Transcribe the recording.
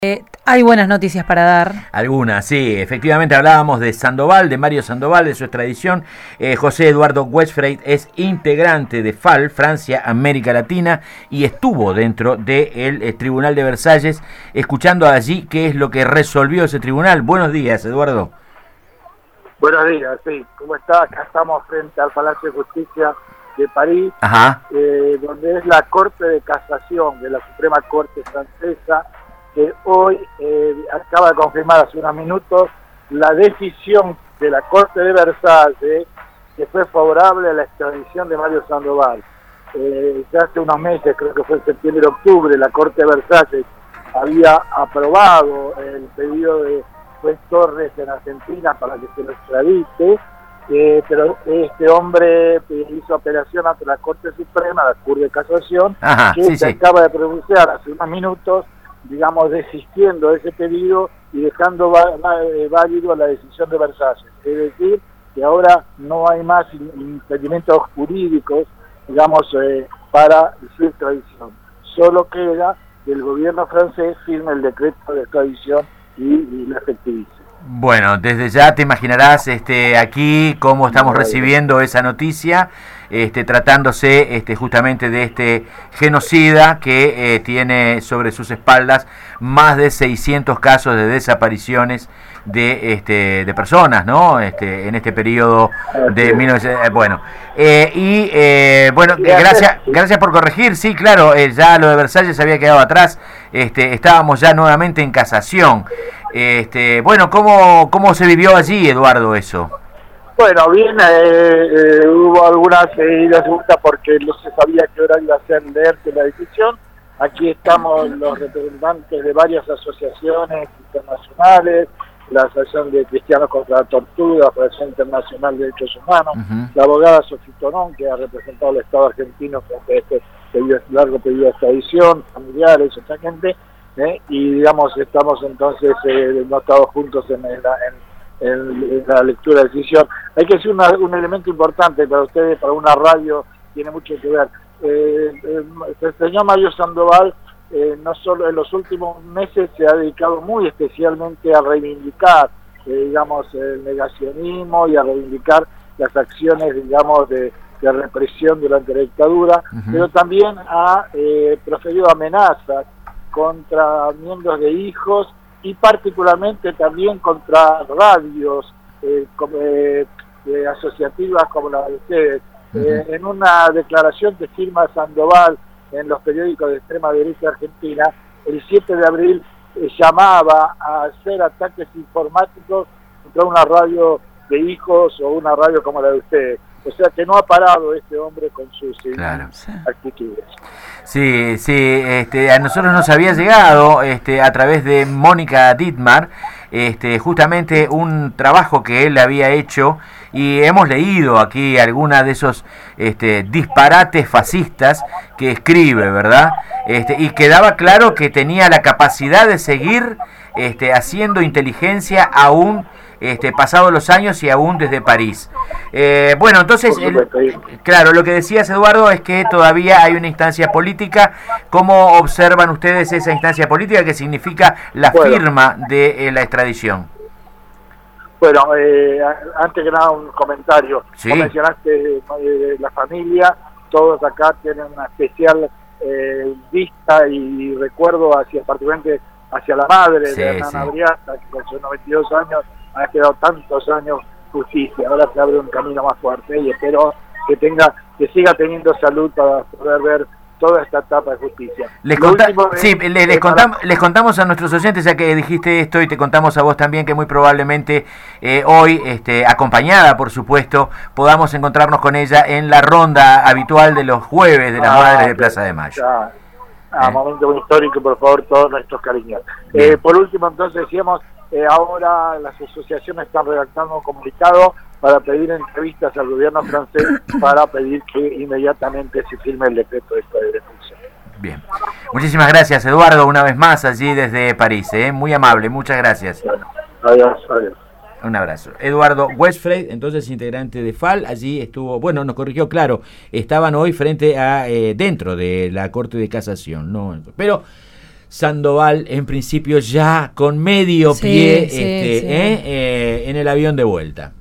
Hay buenas noticias para dar. Algunas, sí. Efectivamente hablábamos de Sandoval, de Mario Sandoval, de su extradición. José Eduardo Westphal es integrante de FAL, Francia, América Latina, y estuvo dentro del Tribunal de Versalles, escuchando allí qué es lo que resolvió ese tribunal. Buenos días, Eduardo. Buenos días, sí. ¿Cómo está? Acá estamos frente al Palacio de Justicia de París, donde es la Corte de Casación de la Suprema Corte Francesa, que hoy acaba de confirmar hace unos minutos la decisión de la Corte de Versalles, que fue favorable a la extradición de Mario Sandoval. Ya hace unos meses, creo que fue en septiembre-octubre, la Corte de Versalles había aprobado el pedido de juez Torres en Argentina para que se lo extradite, pero este hombre hizo apelación ante la Corte Suprema, la Corte de Casación, acaba de pronunciar hace unos minutos, digamos, desistiendo de ese pedido y dejando válido la decisión de Versalles. Es decir, que ahora no hay más impedimentos jurídicos, digamos, para su extradición. Solo queda que el gobierno francés firme el decreto de extradición y lo efectivice. Bueno, desde ya te imaginarás aquí cómo estamos recibiendo esa noticia, tratándose justamente de este genocida que tiene sobre sus espaldas más de 600 casos de desapariciones de personas, ¿no? En este periodo de 1900, gracias por corregir. Sí, claro, ya lo de Versalles había quedado atrás. Estábamos ya nuevamente en casación. ¿Cómo se vivió allí, Eduardo, eso? Bueno, bien, hubo algunas idas y vueltas porque no se sabía qué hora iba a ser leerse la decisión. Aquí estamos los representantes de varias asociaciones internacionales, la Asociación de Cristianos contra la Tortura, la Asociación Internacional de Derechos Humanos, la abogada Sofía Tonón, que ha representado al Estado argentino frente a este largo pedido de extradición, familiares, otra gente, y digamos, estamos entonces no estado juntos en la lectura de la decisión. Hay que decir un elemento importante para ustedes, para una radio, tiene mucho que ver. El señor Mario Sandoval no solo en los últimos meses se ha dedicado muy especialmente a reivindicar, digamos, el negacionismo y a reivindicar las acciones, digamos, de represión durante la dictadura, pero también ha proferido amenazas contra miembros de hijos y particularmente también contra radios asociativas como la de ustedes. En una declaración que firma Sandoval en los periódicos de extrema derecha argentina, el 7 de abril llamaba a hacer ataques informáticos contra una radio de hijos o una radio como la de ustedes. O sea que no ha parado este hombre con sus actitudes. Sí, a nosotros nos había llegado a través de Mónica Dittmar, justamente un trabajo que él había hecho, y hemos leído aquí alguna de esos disparates fascistas que escribe, ¿verdad? Y quedaba claro que tenía la capacidad de seguir haciendo inteligencia aún pasados los años y aún desde París. Entonces, claro, lo que decías, Eduardo, es que todavía hay una instancia política. ¿Cómo observan ustedes esa instancia política que significa la firma de la extradición? Bueno, antes que nada un comentario. Sí. Vos mencionaste la familia, todos acá tienen una especial vista y recuerdo particularmente hacia la madre de Hernán Briata, que con sus 92 años ha quedado tantos años justicia. Ahora se abre un camino más fuerte y espero que siga teniendo salud para poder ver toda esta etapa de justicia. Les contamos a nuestros oyentes, ya que dijiste esto, y te contamos a vos también, que muy probablemente hoy, acompañada por supuesto, podamos encontrarnos con ella en la ronda habitual de los jueves de las Madres de Plaza de Mayo. Momento muy histórico, por favor, todos nuestros cariños. Por último, entonces decíamos, ahora las asociaciones están redactando un comunicado para pedir entrevistas al gobierno francés para pedir que inmediatamente se firme el decreto de detención. Bien. Muchísimas gracias, Eduardo, una vez más allí desde París. Muy amable, muchas gracias. Bueno, adiós. Un abrazo. Eduardo Westphal, entonces integrante de FAL, allí estuvo, nos corrigió, claro, estaban hoy frente a, dentro de la Corte de Casación, ¿no? Pero Sandoval, en principio ya con medio Sí, pie sí, sí. en el avión de vuelta.